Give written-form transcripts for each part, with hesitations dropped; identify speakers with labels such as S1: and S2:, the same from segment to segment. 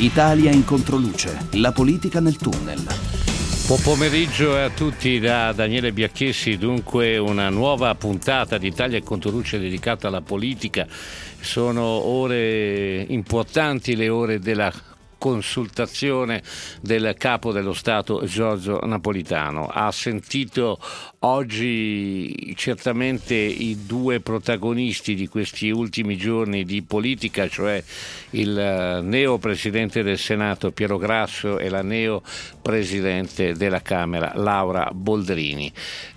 S1: Italia in controluce, la politica nel tunnel.
S2: Buon pomeriggio a tutti da Daniele Biacchessi. Dunque una nuova puntata di Italia in controluce dedicata alla politica. Sono ore importanti, le ore della consultazione del capo dello Stato Giorgio Napolitano. Ha sentito oggi certamente i due protagonisti di questi ultimi giorni di politica, cioè il neo presidente del Senato Piero Grasso e la neo presidente della Camera Laura Boldrini.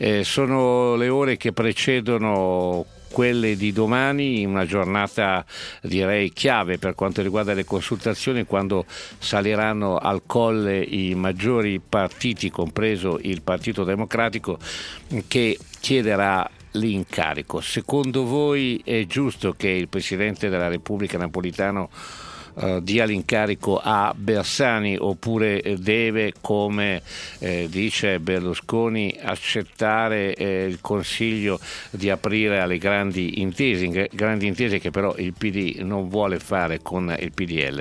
S2: Sono le ore che precedono quelle di domani, una giornata direi chiave per quanto riguarda le consultazioni, quando saliranno al colle i maggiori partiti, compreso il Partito Democratico, che chiederà l'incarico. Secondo voi è giusto che il Presidente della Repubblica Napolitano dia l'incarico a Bersani, oppure deve, come dice Berlusconi, accettare il consiglio di aprire alle grandi intese che però il PD non vuole fare con il PDL?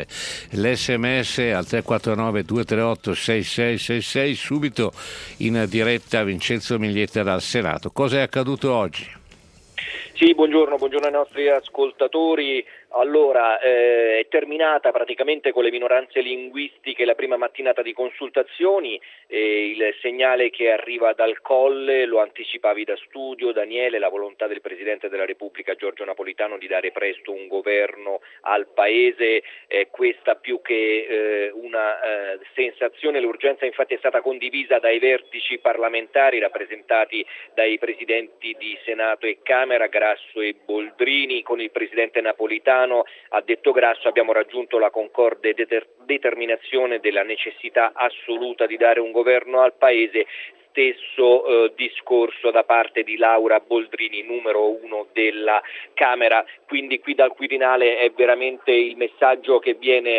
S2: L'SMS al 349 238 6666, subito in diretta Vincenzo Miglietta dal Senato. Cosa è accaduto oggi?
S3: Sì, buongiorno ai nostri ascoltatori. Allora, è terminata praticamente con le minoranze linguistiche la prima mattinata di consultazioni. Il segnale che arriva dal Colle lo anticipavi da studio, Daniele, la volontà del Presidente della Repubblica Giorgio Napolitano di dare presto un governo al Paese, questa più che una sensazione. L'urgenza infatti è stata condivisa dai vertici parlamentari rappresentati dai Presidenti di Senato e Camera, Grasso e Boldrini. Con il Presidente Napolitano, ha detto Grasso, abbiamo raggiunto la concorde determinazione della necessità assoluta di dare un governo al Paese. Stesso discorso da parte di Laura Boldrini, numero 1 della Camera. Quindi qui dal Quirinale è veramente il messaggio che viene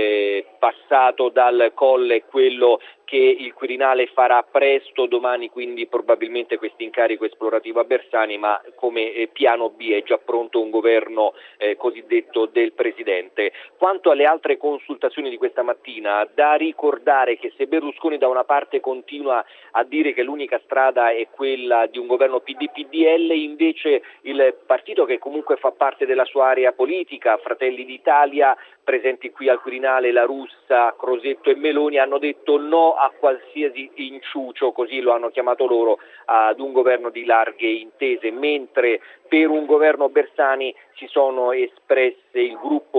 S3: passato dal Colle, quello che il Quirinale farà presto domani, quindi probabilmente questo incarico esplorativo a Bersani, ma come piano B è già pronto un governo cosiddetto del Presidente. Quanto alle altre consultazioni di questa mattina, da ricordare che se Berlusconi da una parte continua a dire che l'unica strada è quella di un governo PD-PDL, invece il partito che comunque fa parte della sua area politica, Fratelli d'Italia, presenti qui al Quirinale, La Russa, Crosetto e Meloni, hanno detto no a qualsiasi inciucio, così lo hanno chiamato loro, ad un governo di larghe intese, mentre per un governo Bersani si sono espresse il gruppo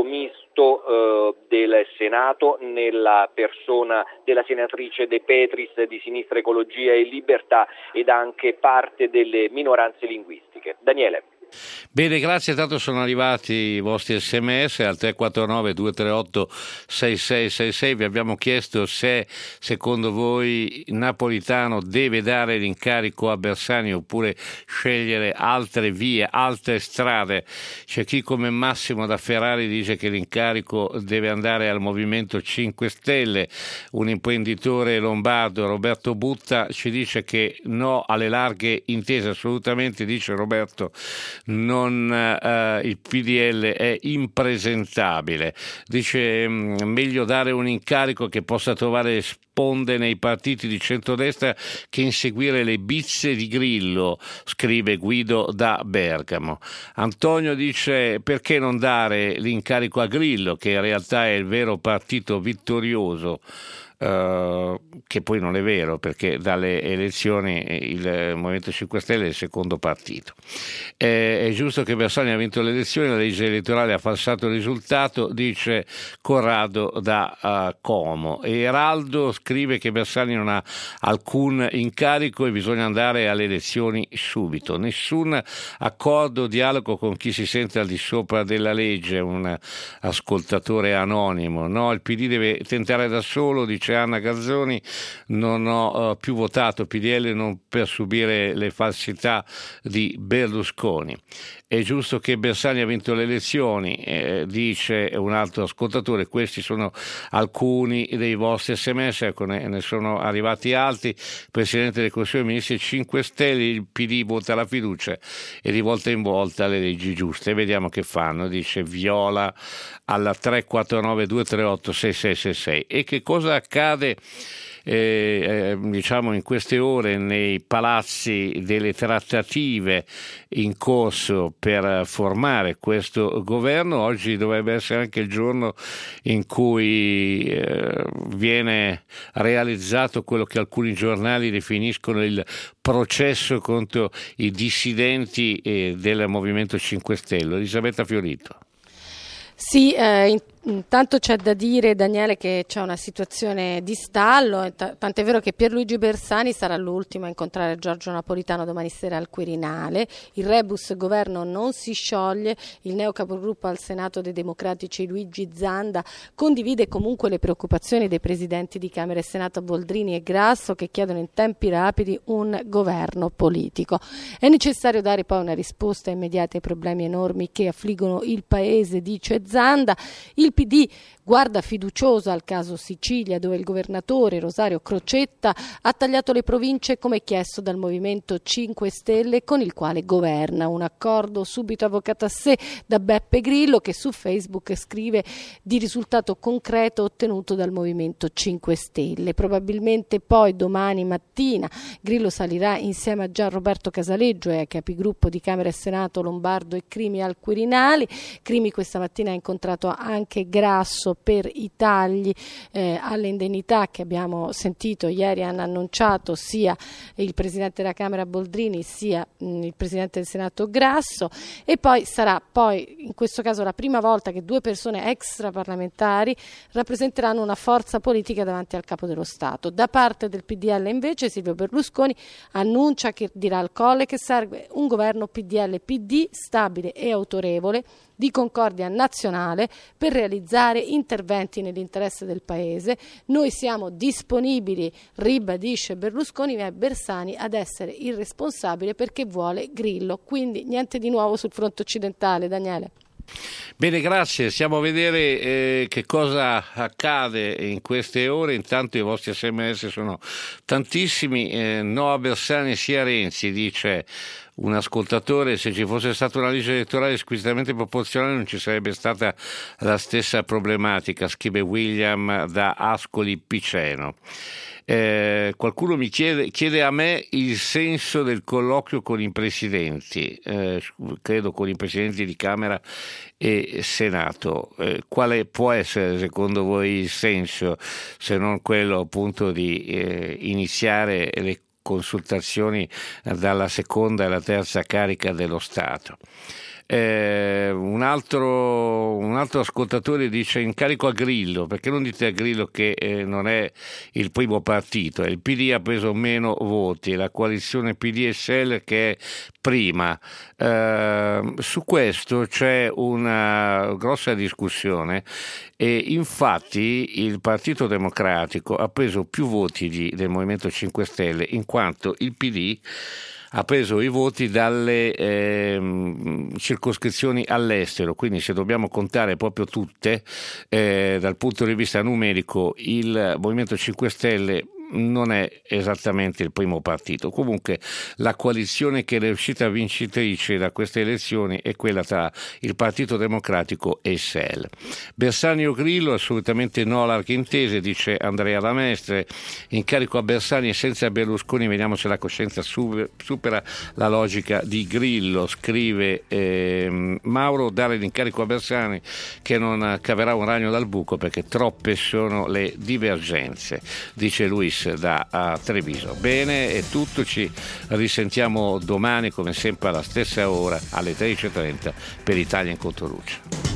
S3: misto del Senato, nella persona della senatrice De Petris di Sinistra Ecologia e Libertà, ed anche parte delle minoranze linguistiche. Daniele.
S2: Bene, grazie. Tanto sono arrivati i vostri sms al 349 238 6666. Vi abbiamo chiesto se secondo voi Napolitano deve dare l'incarico a Bersani oppure scegliere altre vie, altre strade. C'è chi come Massimo da Ferrari dice che l'incarico deve andare al Movimento 5 Stelle. Un imprenditore lombardo, Roberto Butta, ci dice che no alle larghe intese, assolutamente, dice Roberto. Il PDL è impresentabile, dice meglio dare un incarico che possa trovare sponde nei partiti di centrodestra che inseguire le bizze di Grillo, scrive Guido da Bergamo. Antonio dice perché non dare l'incarico a Grillo, che in realtà è il vero partito vittorioso, che poi non è vero, perché dalle elezioni il Movimento 5 Stelle è il secondo partito. È giusto che Bersani ha vinto le elezioni, la legge elettorale ha falsato il risultato, dice Corrado da Como. E Eraldo scrive che Bersani non ha alcun incarico e bisogna andare alle elezioni subito. Nessun accordo, dialogo con chi si sente al di sopra della legge, un ascoltatore anonimo. No, il PD deve tentare da solo, dice dice Anna Garzoni, non ho più votato PDL non per subire le falsità di Berlusconi. È giusto che Bersani ha vinto le elezioni, dice un altro ascoltatore. Questi sono alcuni dei vostri sms, ecco, ne sono arrivati altri. Presidente del Consiglio dei Ministri 5 Stelle, il PD vota la fiducia e di volta in volta le leggi giuste. Vediamo che fanno, dice Viola alla 349 238 6666. E che cosa accade diciamo in queste ore nei palazzi delle trattative in corso per formare questo governo? Oggi dovrebbe essere anche il giorno in cui viene realizzato quello che alcuni giornali definiscono il processo contro i dissidenti del Movimento 5 Stelle. Elisabetta Fiorito.
S4: Sì, intanto c'è da dire, Daniele, che c'è una situazione di stallo, tant'è vero che Pierluigi Bersani sarà l'ultimo a incontrare Giorgio Napolitano domani sera al Quirinale. Il rebus governo non si scioglie, il neo capogruppo al Senato dei Democratici Luigi Zanda condivide comunque le preoccupazioni dei presidenti di Camera e Senato Boldrini e Grasso, che chiedono in tempi rapidi un governo politico. È necessario dare poi una risposta immediata ai problemi enormi che affliggono il Paese, dice Zanda. Il PD guarda fiducioso al caso Sicilia, dove il governatore Rosario Crocetta ha tagliato le province come chiesto dal Movimento 5 Stelle, con il quale governa. Un accordo subito avvocato a sé da Beppe Grillo, che su Facebook scrive di risultato concreto ottenuto dal Movimento 5 Stelle. Probabilmente poi domani mattina Grillo salirà insieme a Gian Roberto Casaleggio e ai capigruppo di Camera e Senato Lombardo e Crimi al Quirinale. Crimi questa mattina ha incontrato anche Grasso per i tagli alle indennità che abbiamo sentito ieri, hanno annunciato sia il Presidente della Camera Boldrini sia il Presidente del Senato Grasso. E poi sarà in questo caso la prima volta che due persone extraparlamentari rappresenteranno una forza politica davanti al Capo dello Stato. Da parte del PDL invece Silvio Berlusconi annuncia, che dirà al Colle, che serve un governo PDL-PD stabile e autorevole, di concordia nazionale, per realizzare interventi nell'interesse del Paese. Noi siamo disponibili, ribadisce Berlusconi, ma è Bersani ad essere il responsabile perché vuole Grillo. Quindi niente di nuovo sul fronte occidentale, Daniele.
S2: Bene, grazie. Stiamo a vedere che cosa accade in queste ore. Intanto i vostri sms sono tantissimi. No a Bersani sia Renzi, dice un ascoltatore. Se ci fosse stata una legge elettorale squisitamente proporzionale non ci sarebbe stata la stessa problematica, scrive William da Ascoli Piceno. Qualcuno mi chiede a me il senso del colloquio con i presidenti, credo con i presidenti di Camera e Senato. Quale può essere secondo voi il senso, se non quello appunto di iniziare le consultazioni dalla seconda e la terza carica dello Stato? Un altro ascoltatore dice: incarico a Grillo, perché non dite a Grillo che non è il primo partito, il PD ha preso meno voti, la coalizione PD e SEL che è prima. Su questo c'è una grossa discussione e infatti il Partito Democratico ha preso più voti del Movimento 5 Stelle, in quanto il PD ha preso i voti dalle circoscrizioni all'estero, quindi se dobbiamo contare proprio tutte dal punto di vista numerico, il Movimento 5 Stelle non è esattamente il primo partito. Comunque la coalizione che è uscita vincitrice da queste elezioni è quella tra il Partito Democratico e SEL. Bersani o Grillo? Assolutamente no larghe intese, dice Andrea Lamestre. Incarico a Bersani e senza Berlusconi vediamo se la coscienza supera la logica di Grillo, scrive Mauro. Dare l'incarico a Bersani che non caverà un ragno dal buco perché troppe sono le divergenze, dice Luis da Treviso. Bene, è tutto, ci risentiamo domani come sempre alla stessa ora alle 13:30 per Italia in Controluce.